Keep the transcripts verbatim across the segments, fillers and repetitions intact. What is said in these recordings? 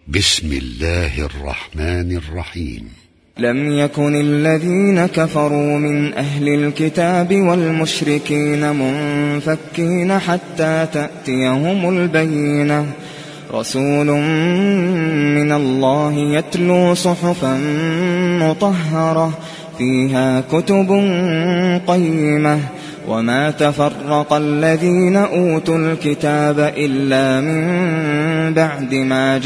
بسم الله الرحمن الرحيم. لم يكن الذين كفروا من أهل الكتاب والمشركين منفكين حتى تأتيهم البينة، رسول من الله يتلو صحفا مطهرة فيها كتب قيمة، وما تفرق الذين أوتوا الكتاب إلا من بعد ما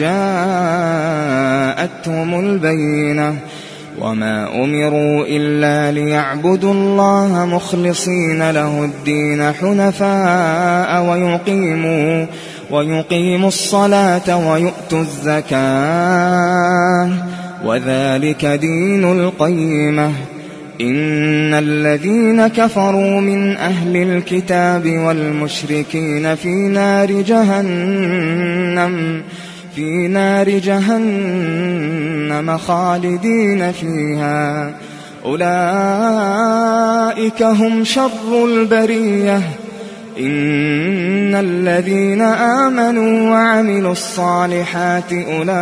جاءتهم البينة، وما أمروا إلا ليعبدوا الله مخلصين له الدين حنفاء ويقيموا, ويقيموا الصلاة ويؤتوا الزكاة، وذلك دين القيمة. إن الذين كفروا من أهل الكتاب والمشركين في نار جهنم في نار جهنم خالدين فيها، أولئك هم شر البرية. إن الذين آمنوا وعملوا الصالحات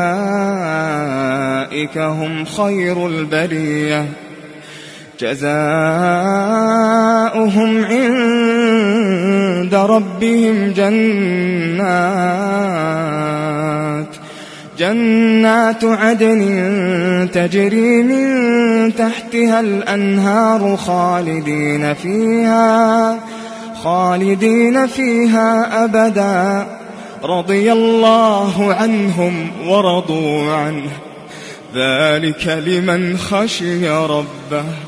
أولئك هم خير البرية، جزاؤهم عند ربهم جنات جنات عدن تجري من تحتها الأنهار خالدين فيها خالدين فيها أبدا، رضي الله عنهم ورضوا عنه، ذلك لمن خشي ربه.